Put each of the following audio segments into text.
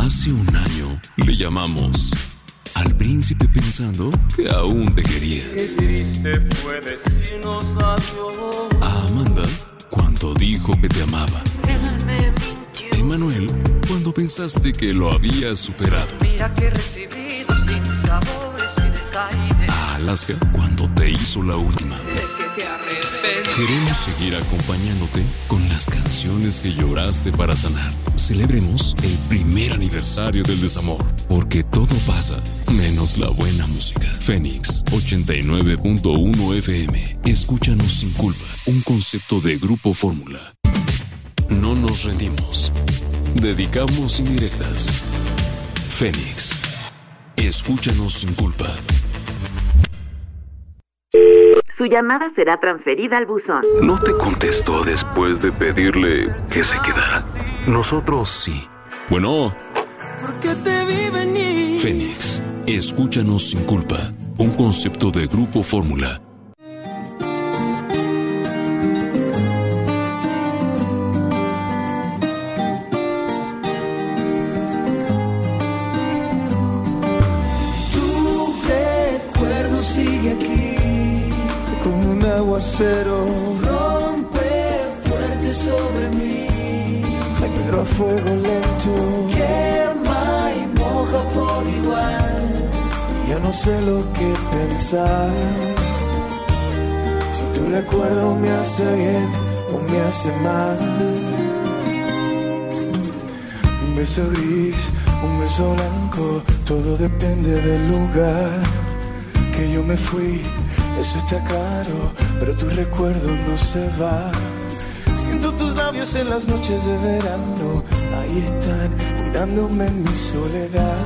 Hace un año le llamamos al príncipe pensando que aún te quería. Qué triste fue decirnos adiós. A Amanda cuando dijo que te amaba. Él me mintió. Emanuel cuando pensaste que lo habías superado. Mira que he recibido sin sabores y desaires. A Alaska cuando te hizo la última. De que te arrepentirás. Queremos seguir acompañándote con las canciones que lloraste para sanar. Celebremos el primer aniversario del desamor, porque todo pasa menos la buena música. Fénix 89.1 FM. Escúchanos sin culpa. Un concepto de Grupo Fórmula. No nos rendimos. Dedicamos indirectas. Fénix. Escúchanos sin culpa. Su llamada será transferida al buzón. No te contestó después de pedirle que se quedara. Nosotros sí. Bueno. Porque te vi venir. Fénix, escúchanos sin culpa. Un concepto de Grupo Fórmula. Tu recuerdo sigue aquí. Como un aguacero rompe fuerte sobre mí. Ay, pero a fuego lento quema y moja por igual. Ya no sé lo que pensar. Si tu recuerdo me hace bien o me hace mal. Un beso gris, un beso blanco, todo depende del lugar que yo me fui. Eso está caro, pero tu recuerdo no se va. Siento tus labios en las noches de verano. Ahí están, cuidándome en mi soledad.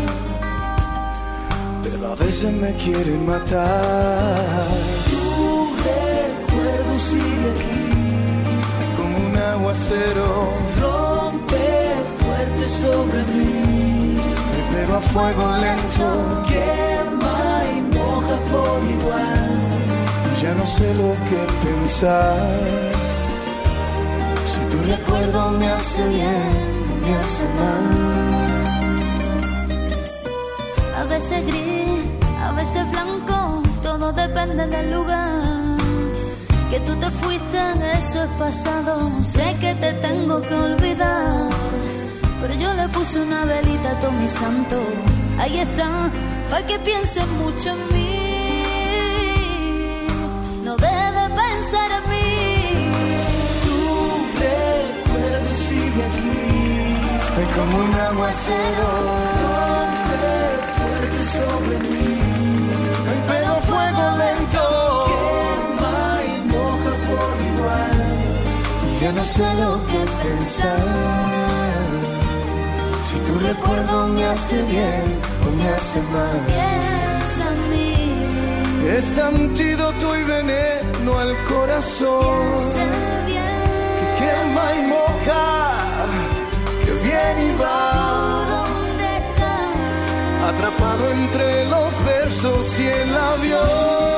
Pero a veces me quieren matar. Tu recuerdo sigue aquí. Como un aguacero rompe fuerte sobre mí. Pero a fuego lento quema y moja por igual. Ya no sé lo que pensar. Si tu recuerdo me hace bien o me hace mal. A veces gris, a veces blanco, todo depende del lugar. Que tú te fuiste, eso es pasado. Sé que te tengo que olvidar, pero yo le puse una velita a todo mi santo. Ahí está, para que pienses mucho en mí. No debes pensar en mí. Tu recuerdo sigue aquí. Es como un aguacero fuerte sobre mí. Pero a fuego lento quema y moja por igual. Ya no sé lo que pensar. Si tu recuerdo me hace bien o me hace mal. Piensa en mí. Es antídoto y veneno al corazón. Piensa bien. Que quema y moja, que viene y va. ¿Dónde estás? Atrapado entre los versos y el avión.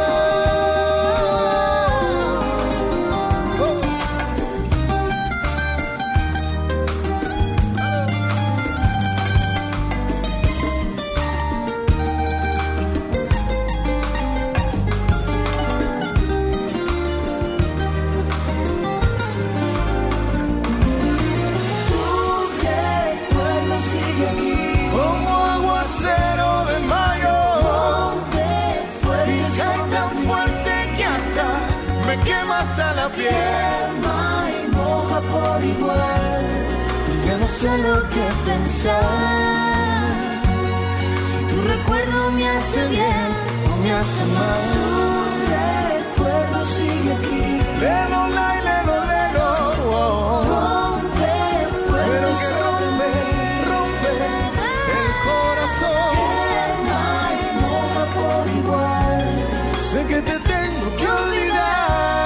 Hasta la piel, y moja por igual. Ya no sé lo que pensar. Si tu recuerdo me hace bien o me hace mal. Tu recuerdo sigue aquí. Leno, la y leno, leno. Rompe fuerte sobre rompe el corazón. Y moja por igual. Sé que te tengo que olvidar.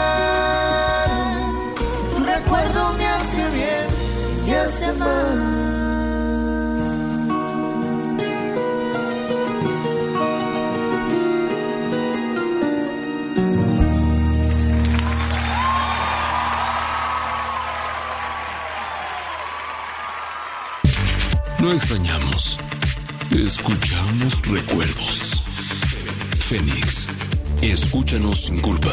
Recuerdo me hace bien, me hace mal. No extrañamos, escuchamos recuerdos. Fénix, escúchanos sin culpa.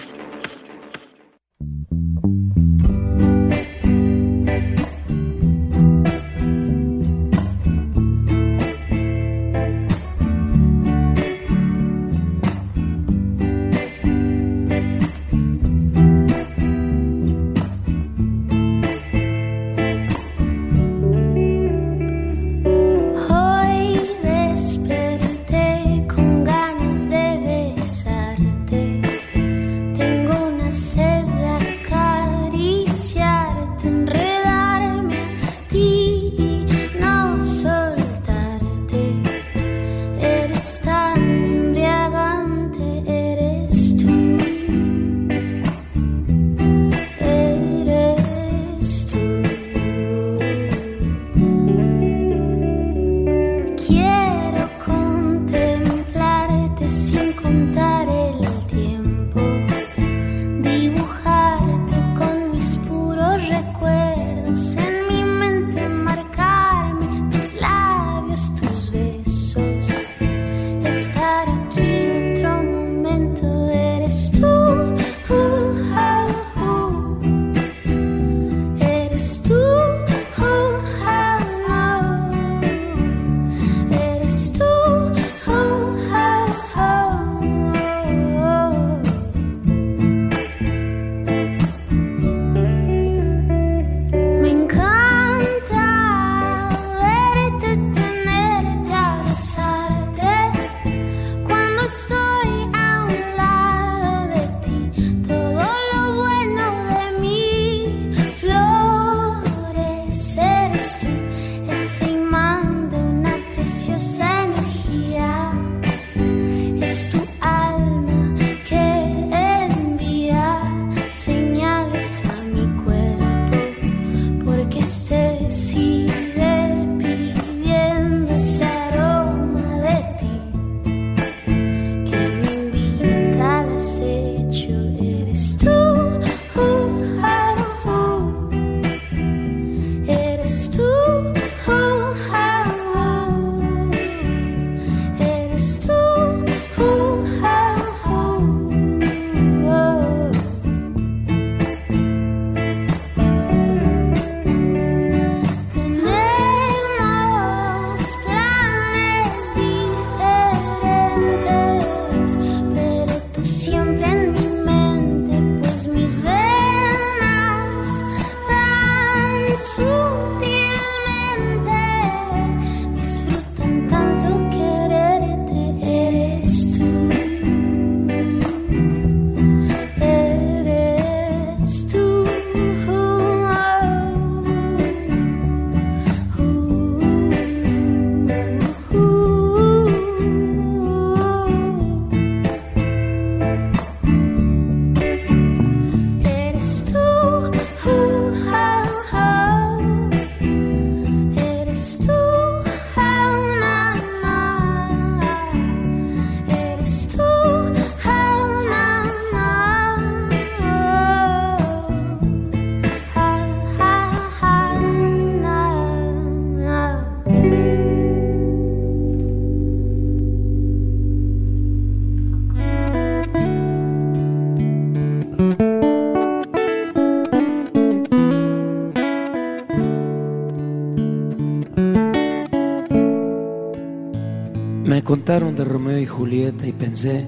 Me contaron de Romeo y Julieta y pensé,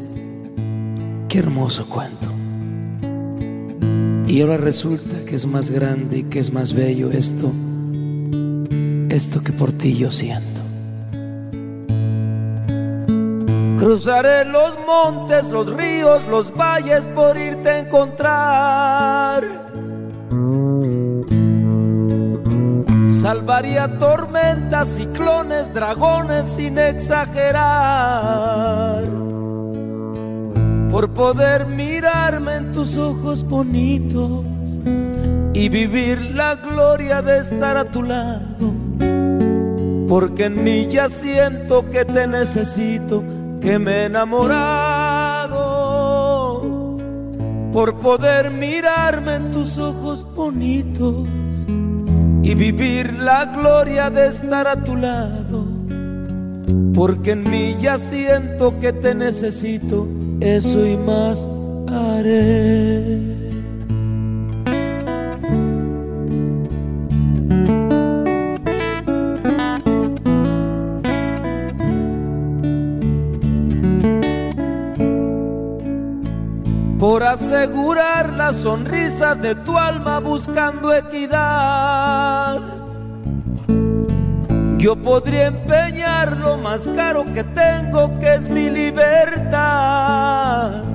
qué hermoso cuento. Y ahora resulta que es más grande y que es más bello esto que por ti yo siento. Cruzaré los montes, los ríos, los valles por irte a encontrar. Salvaría tormentas, ciclones, dragones sin exagerar, por poder mirarme en tus ojos bonitos y vivir la gloria de estar a tu lado, porque en mí ya siento que te necesito, que me he enamorado, por poder mirarme en tus ojos bonitos y vivir la gloria de estar a tu lado, porque en mí ya siento que te necesito, eso y más haré. Por asegurar la sonrisa de tu alma buscando equidad, yo podría empeñar lo más caro que tengo, que es mi libertad.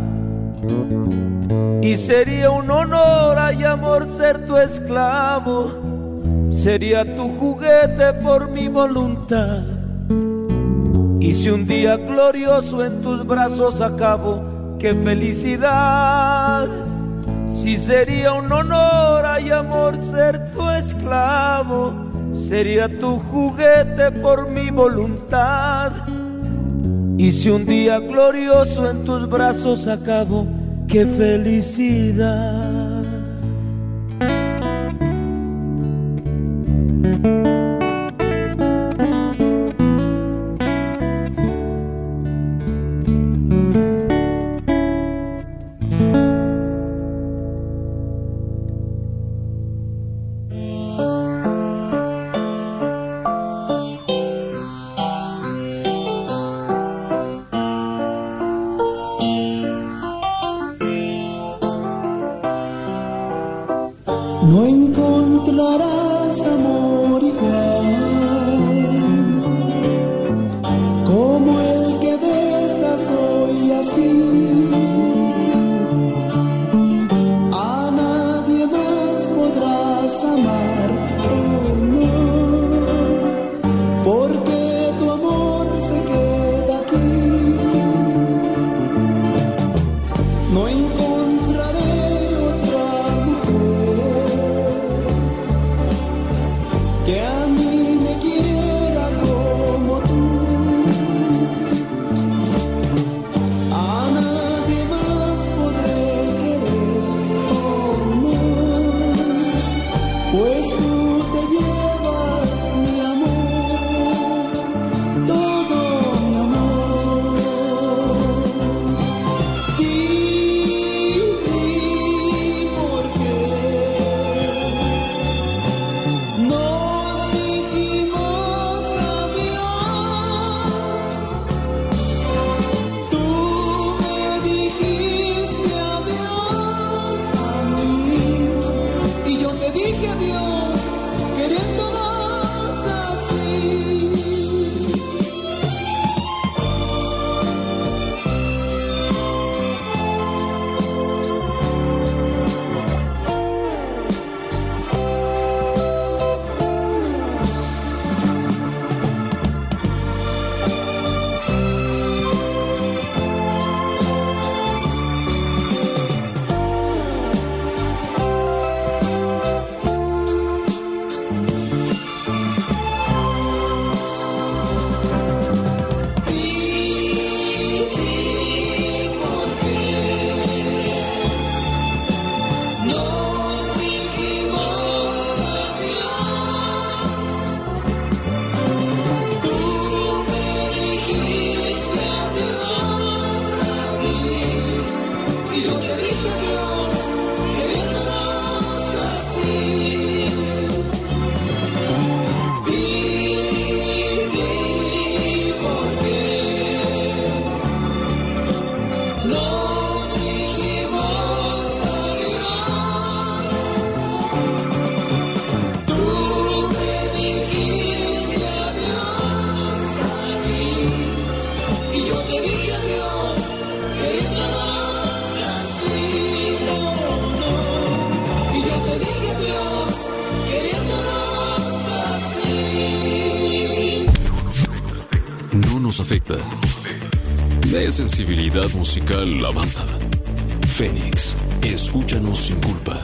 Y sería un honor y amor ser tu esclavo, sería tu juguete por mi voluntad. Y si un día glorioso en tus brazos acabo, ¡qué felicidad! Si sería un honor y amor ser tu esclavo, sería tu juguete por mi voluntad. Y si un día glorioso en tus brazos acabo, ¡qué felicidad! No encontrarás amor igual como el que dejas hoy así. A nadie más podrás amar, oh no, porque tu amor se queda aquí. No encontraré otra mujer que a mí me quiera como tú. A nadie más podré querer, oh no, pues tú te llevas mi amor, todo mi amor. Di por qué nos dijimos adiós. Tú me dijiste adiós a mí y yo te dije adiós, queriéndonos así. Nos dijimos adiós. Tú me dijiste adiós a mí y yo te dije adiós, queriéndonos así. Di por qué nos dijimos adiós. Tú me dijiste adiós a mí y yo te dije adiós, queriéndonos así. Y yo te dije adiós, queriéndonos así. No nos afecta. De sensibilidad musical avanzada. Fénix, escúchanos sin culpa.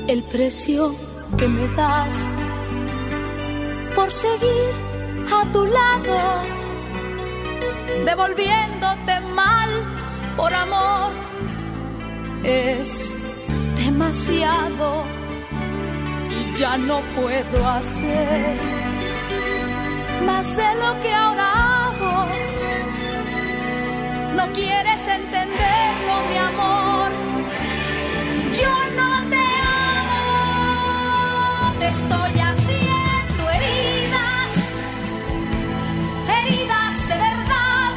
el precio que me das por seguir a tu lado, devolviéndote mal por amor. Es demasiado y ya no puedo hacer más de lo que ahora hago. No quieres entenderlo, mi amor. Yo no te amo, te estoy haciendo heridas, heridas de verdad.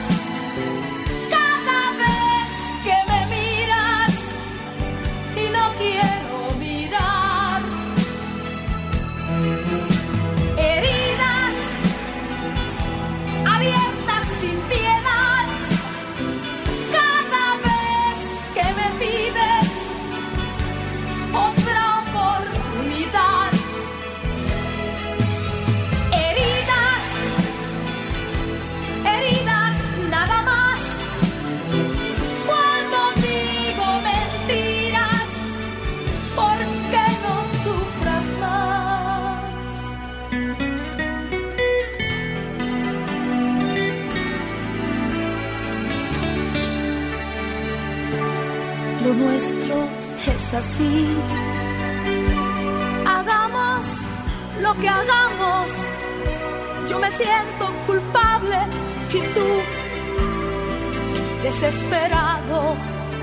Cada vez que me miras y no quiero mirar, heridas abiertas sin piedad. Cada vez que me pides otra oportunidad, heridas, heridas nada más. Cuando digo mentiras, ¿por qué no sufras más? Lo nuestro es así. Hagamos lo que hagamos, yo me siento culpable y tú desesperado,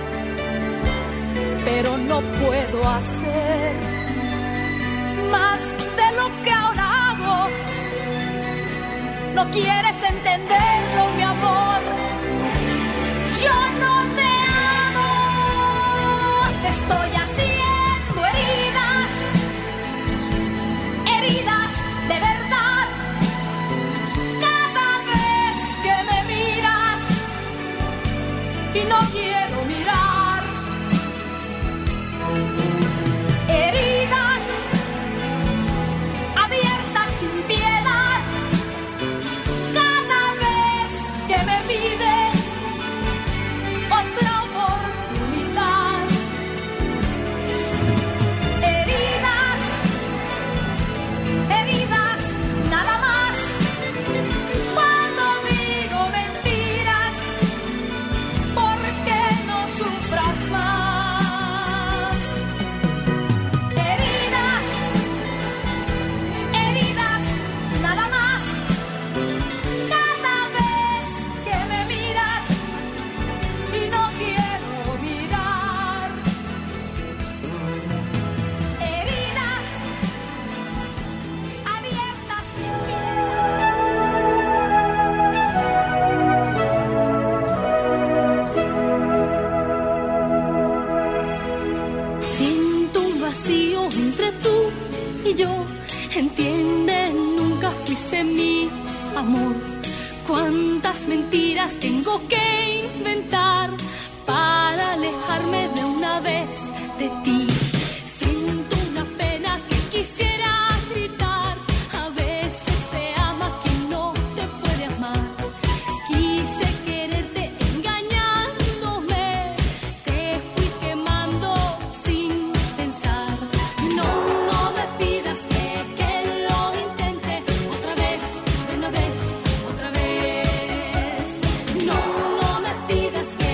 pero no puedo hacer más de lo que ahora hago. No quieres entenderlo, mi amor. Yo no te amo, te estoy haciendo heridas, heridas de verdad. Cada vez que me miras y no quiero mirar, heridas abiertas sin piedad. Cada vez que me pides otra oportunidad, heridas, heridas nada más. Cuando digo mentiras, ¿por qué no sufras más? Heridas, heridas nada más. Cada vez que me miras y no quiero mirar, heridas abiertas sin piedad. Siento un vacío entre tú y yo. Entiende, nunca fuiste mi amor. Cuántas mentiras tengo que inventar para alejarme de una vez de ti. Siento una pena que quisiera gritar. A veces se ama quien no te puede amar. Quise quererte engañándome, te fui quemando sin pensar. No, no me pidas que lo intente otra vez, de una vez, otra vez. No, no me pidas que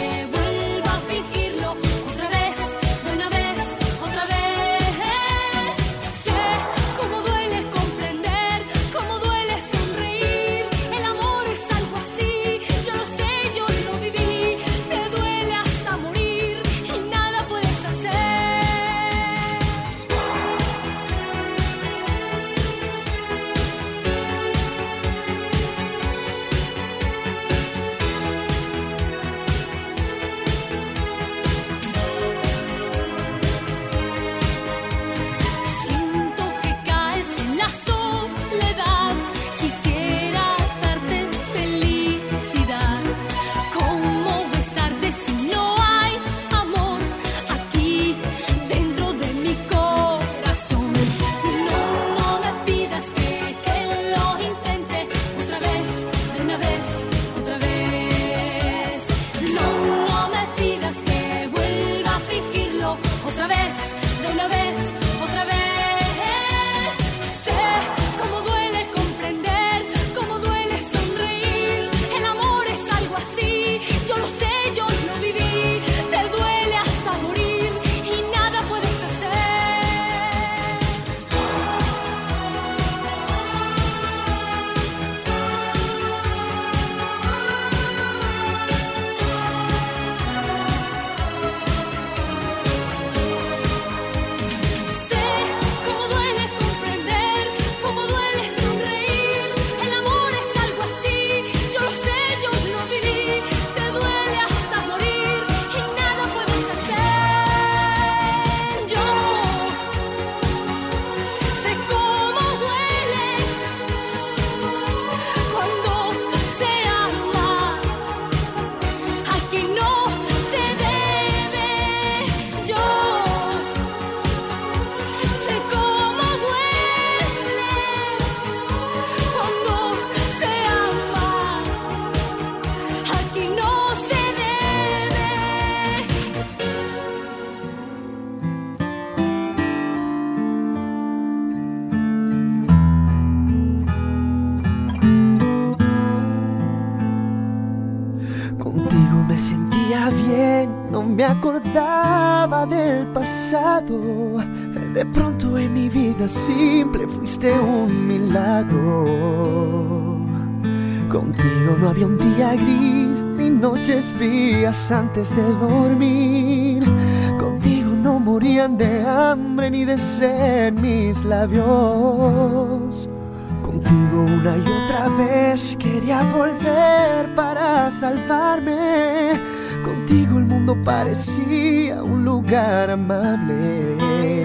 acordaba del pasado. De pronto en mi vida simple fuiste un milagro. Contigo no había un día gris ni noches frías antes de dormir. Contigo no morían de hambre ni de sed mis labios. Contigo una y otra vez quería volver para salvarme. Contigo el mundo parecía un lugar amable.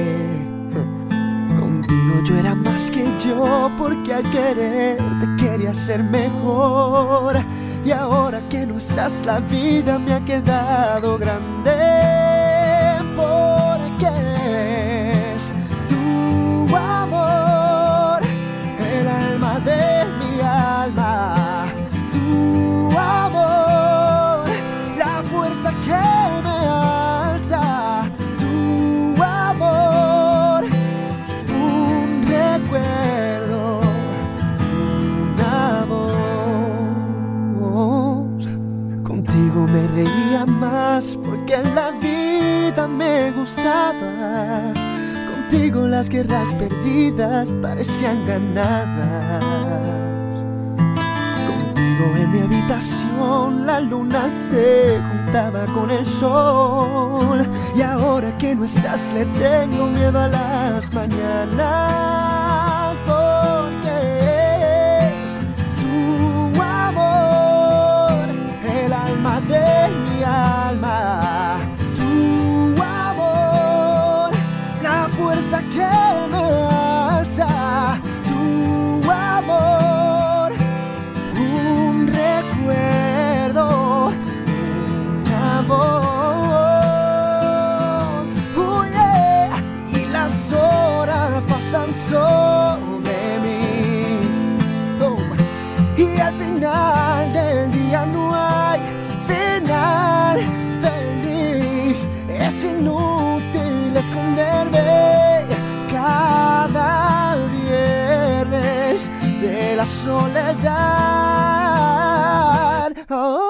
Contigo yo era más que yo, porque al quererte quería ser mejor. Y ahora que no estás la vida me ha quedado grande. Porque es tu amor, el alma de mi alma. Tu amor, la fuerza que me alza. Tu amor, un recuerdo, una voz. Contigo me reía más porque en la vida me gustaba. Contigo las guerras perdidas parecían ganadas. Contigo en mi habitación la luna se juntaba con el sol. Y ahora que no estás le tengo miedo a las mañanas. Porque es tu amor, el alma de mi alma. Tu amor, la fuerza que me alza. Tu amor, un recuerdo, una voz. Yeah. Y las horas pasan sobre mí. Y al final del día no hay final feliz. Es inútil esconderme cada viernes de la soledad. Oh.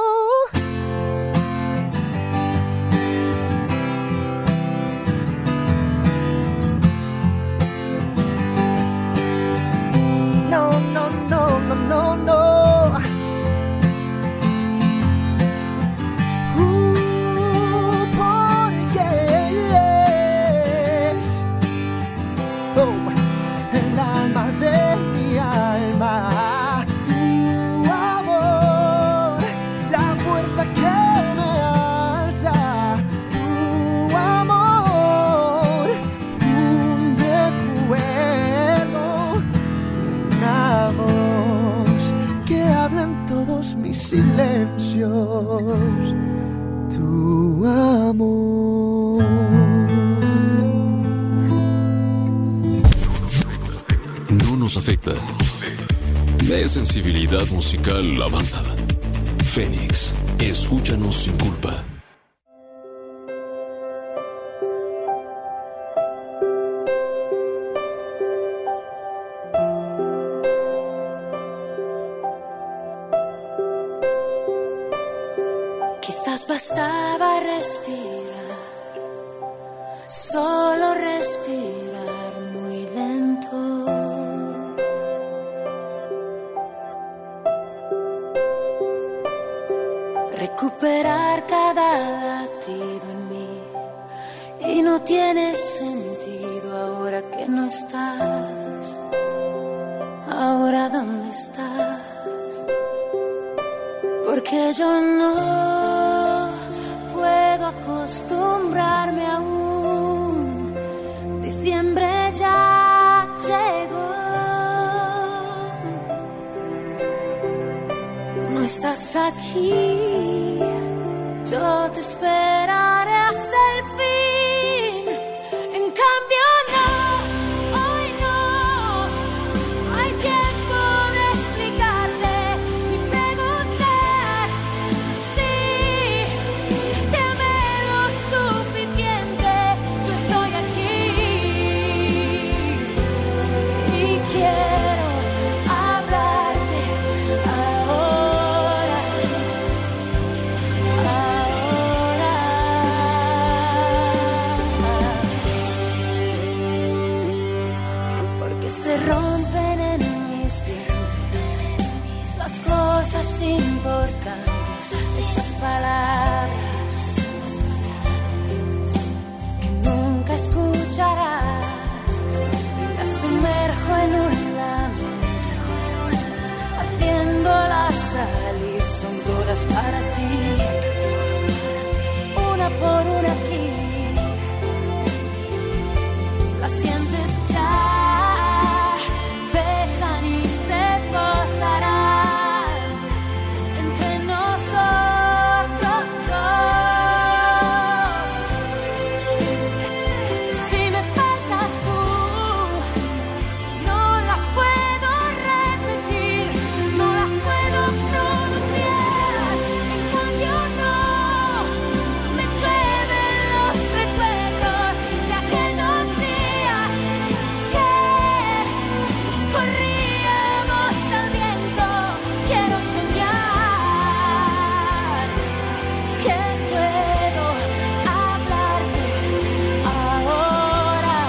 No, no, no, no, no, no. Porque es el alma de mi alma. Tu amor, la fuerza que me alza. Tu amor, un recuerdo, una voz que habla en todos mis silencios. Tu amor. No nos afecta. De sensibilidad musical avanzada. Fénix, escúchanos sin culpa. Quizás bastaba respirar, solo respirar muy lento. Recuperar cada latido en mí. Y no tiene sentido ahora que no estás. Ahora ¿dónde estás? Porque yo no puedo acostumbrarme aún. Diciembre ya llegó. No estás aquí. Yo te esperaré hasta el fin. En cambio no, hoy no. Hay tiempo de explicarte y preguntar si te amé lo suficiente. Yo estoy aquí y quiero hablarte ahora. se rompen en mis dientes las cosas importantes, esas palabras que nunca escucharás. Las sumerjo en un lamento, haciéndolas salir, son todas para ti, una por una aquí. Las sientes ya, pesan y se posarán entre nosotros dos. Si me faltas tú, no las puedo repetir, no las puedo pronunciar. En cambio no, me llueven los recuerdos de aquellos días que corríamos al viento. Quiero soñar que puedo hablarte ahora,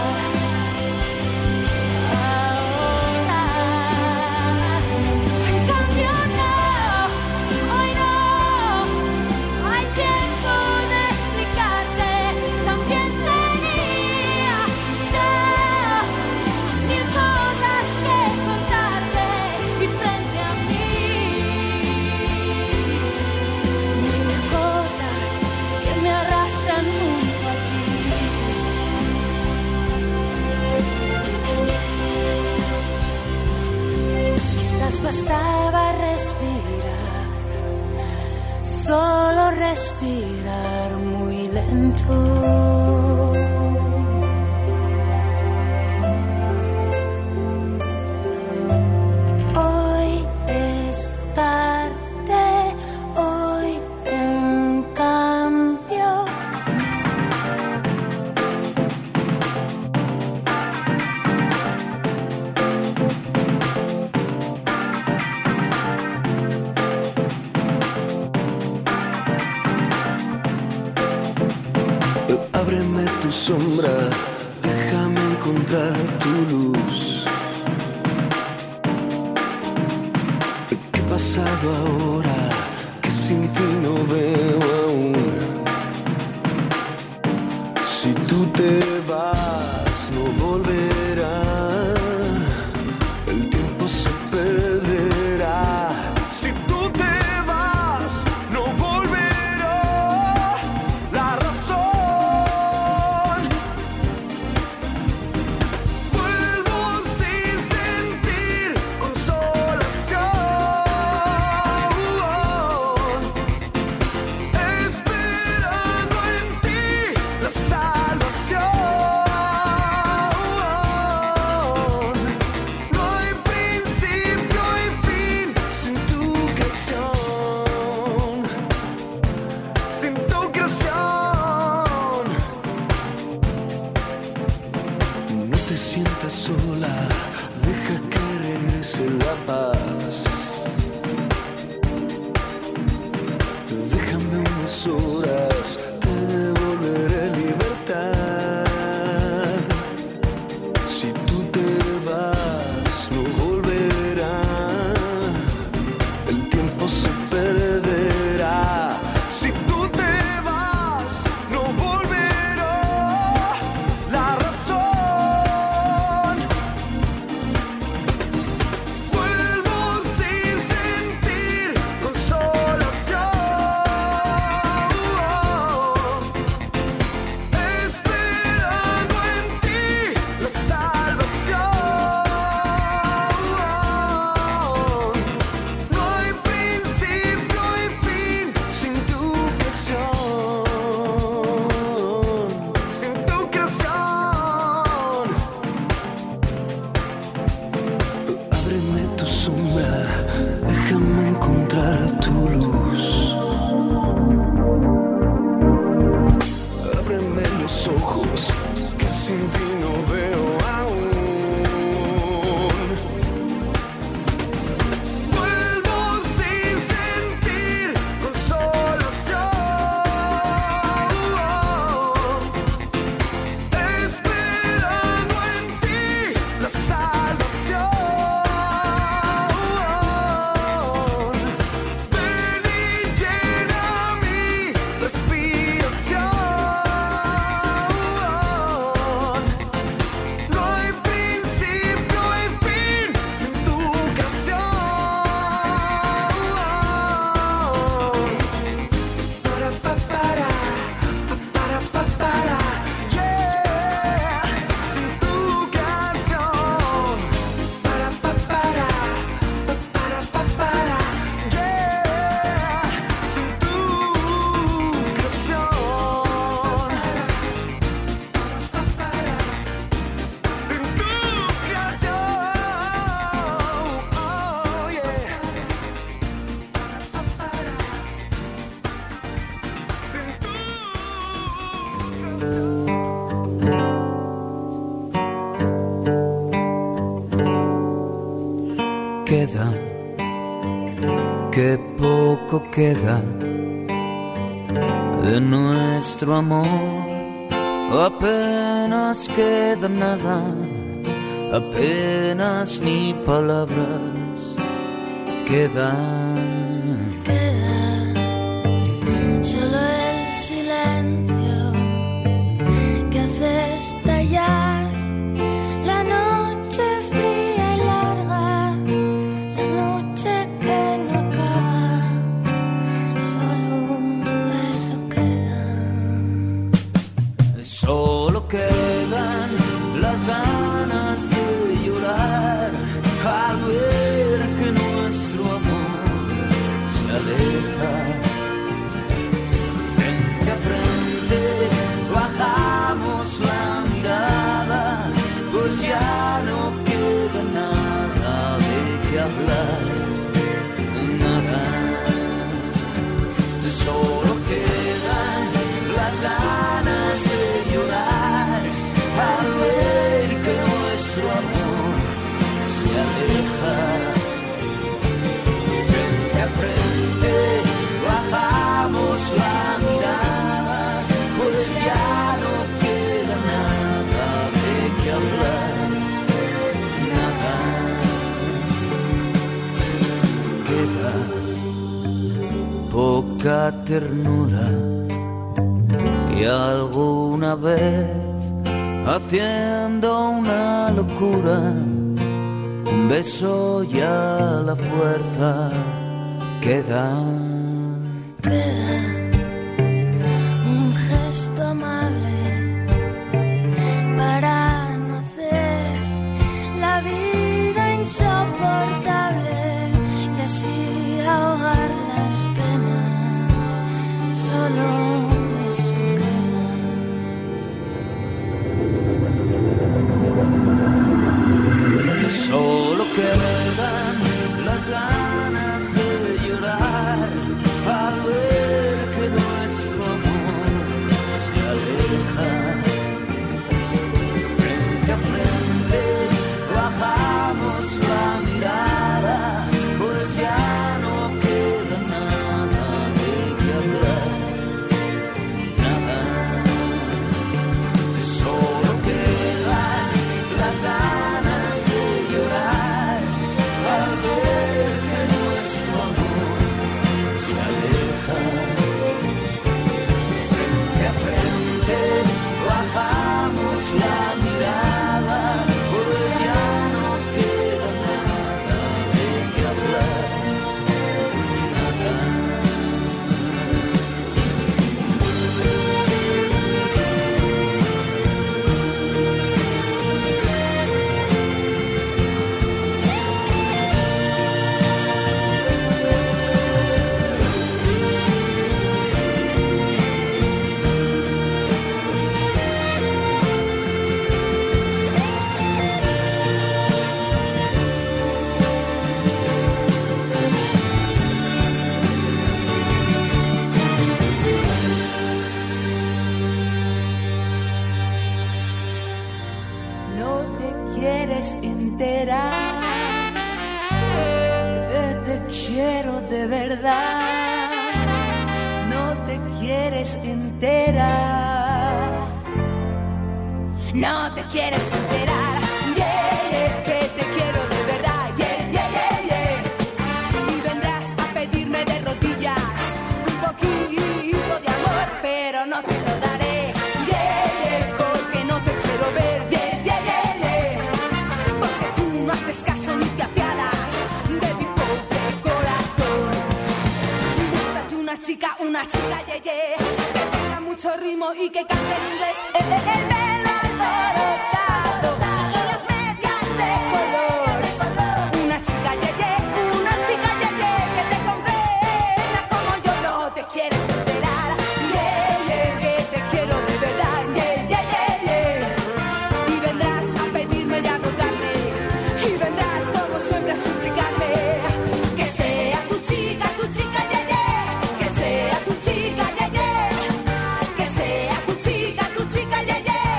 En cambio no, hoy no hay tiempo de explicarte. También tenía ya mil cosas que contarte y frente a mí mil cosas que me arrastran junto a ti. Quizás bastaba respirar, solo respirar muy lento. Hoy es tarde, hoy en cambio. Ábreme tu sombra, déjame encontrar tu luz. ¿Qué ha pasado ahora que sin ti no veo aún? Si tú te vas, no volverás. El tiempo se perderá. Si tú te vas, no volverá. La razón. Vuelvo sin sentir consolación, esperando en ti la salvación. No hay principio y fin sin tu creación, sin tu creación. No te sientas sola, deja que regrese la paz. Déjame unas horas, te devolveré libertad. Si tú te vas, no volverá. El tiempo se perderá. Si tú te vas, no volverá. La razón. Vuelvo sin sentir consolación, esperando en ti la salvación. No hay principio y fin sin tu creación, sin tu creación. Ábreme tu sombra, déjame encontrar tu luz. Ábreme los ojos, que sin ti no veo aún. Vuelvo sin sentir consolación, esperando en ti la salvación. queda, qué poco queda de nuestro amor. Apenas queda nada, apenas ni palabras quedan. Queda solo el silencio que hace estallar la noche fría y larga, la noche que no acaba. Solo eso queda. Solo quedan las ganas de llorar al ver que nuestro amor se aleja. Frente a frente bajamos la mirada, pues ya no queda nada de qué hablar, nada. Solo quedan las ganas de llorar al ver que nuestro amor se aleja. Frente a frente bajamos la mirada, pues ya no queda nada de qué hablar, nada. Queda poca ternura y alguna vez haciendo una locura, un beso y a la fuerza queda. Queda un gesto amable para no hacer la vida insoportable y así ahogar las penas. Solo eso queda. Solo quedan las ganas de llorar al ver que nuestro amor se aleja. Frente a frente bajamos la mirada, pues ya no queda nada de qué hablar, nada. Solo quedan las ganas de llorar al ver que nuestro amor se aleja. Frente a frente bajamos la mirada, pues ya no queda nada de qué hablar, nada. No te quieres enterar que te quiero de verdad. No te quieres enterar. No te quieres enterar. Yeah, yeah, que te quiero de verdad. Yeah, yeah, yeah, yeah. Y vendrás a pedirme de rodillas un poquito de amor, pero no te lo daré. Yeah, yeah, porque no te quiero ver. Yeah, yeah, yeah, yeah. Porque tú no haces caso ni te apiadas de mi pobre corazón. Búscate una chica, yeah, yeah, que tenga mucho ritmo y que cante en inglés. El pelo alborotado y las medias de color. Una chica, yeah, yeah, que te comprenda como yo. No te quieres enterar. Yeah, yeah, que te quiero de verdad. Yeah, yeah, yeah, yeah. Y vendrás a pedirme y a rogarme, y vendrás como siempre a suplicarme que sea tu chica, yeah, yeah. Que sea tu chica, yeah, yeah. Que sea tu chica, yeah, yeah.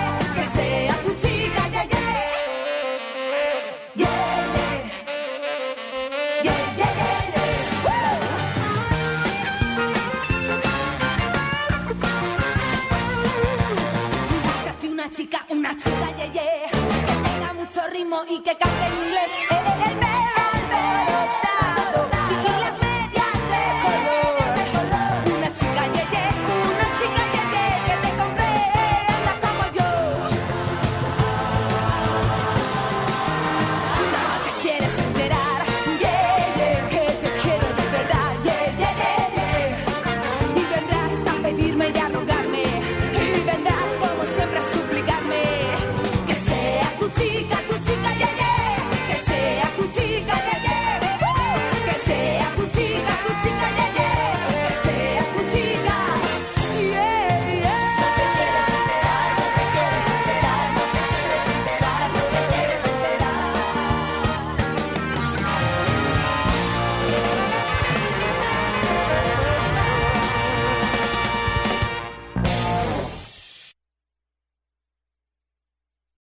chica, ye, que tenga mucho ritmo y que cante en inglés.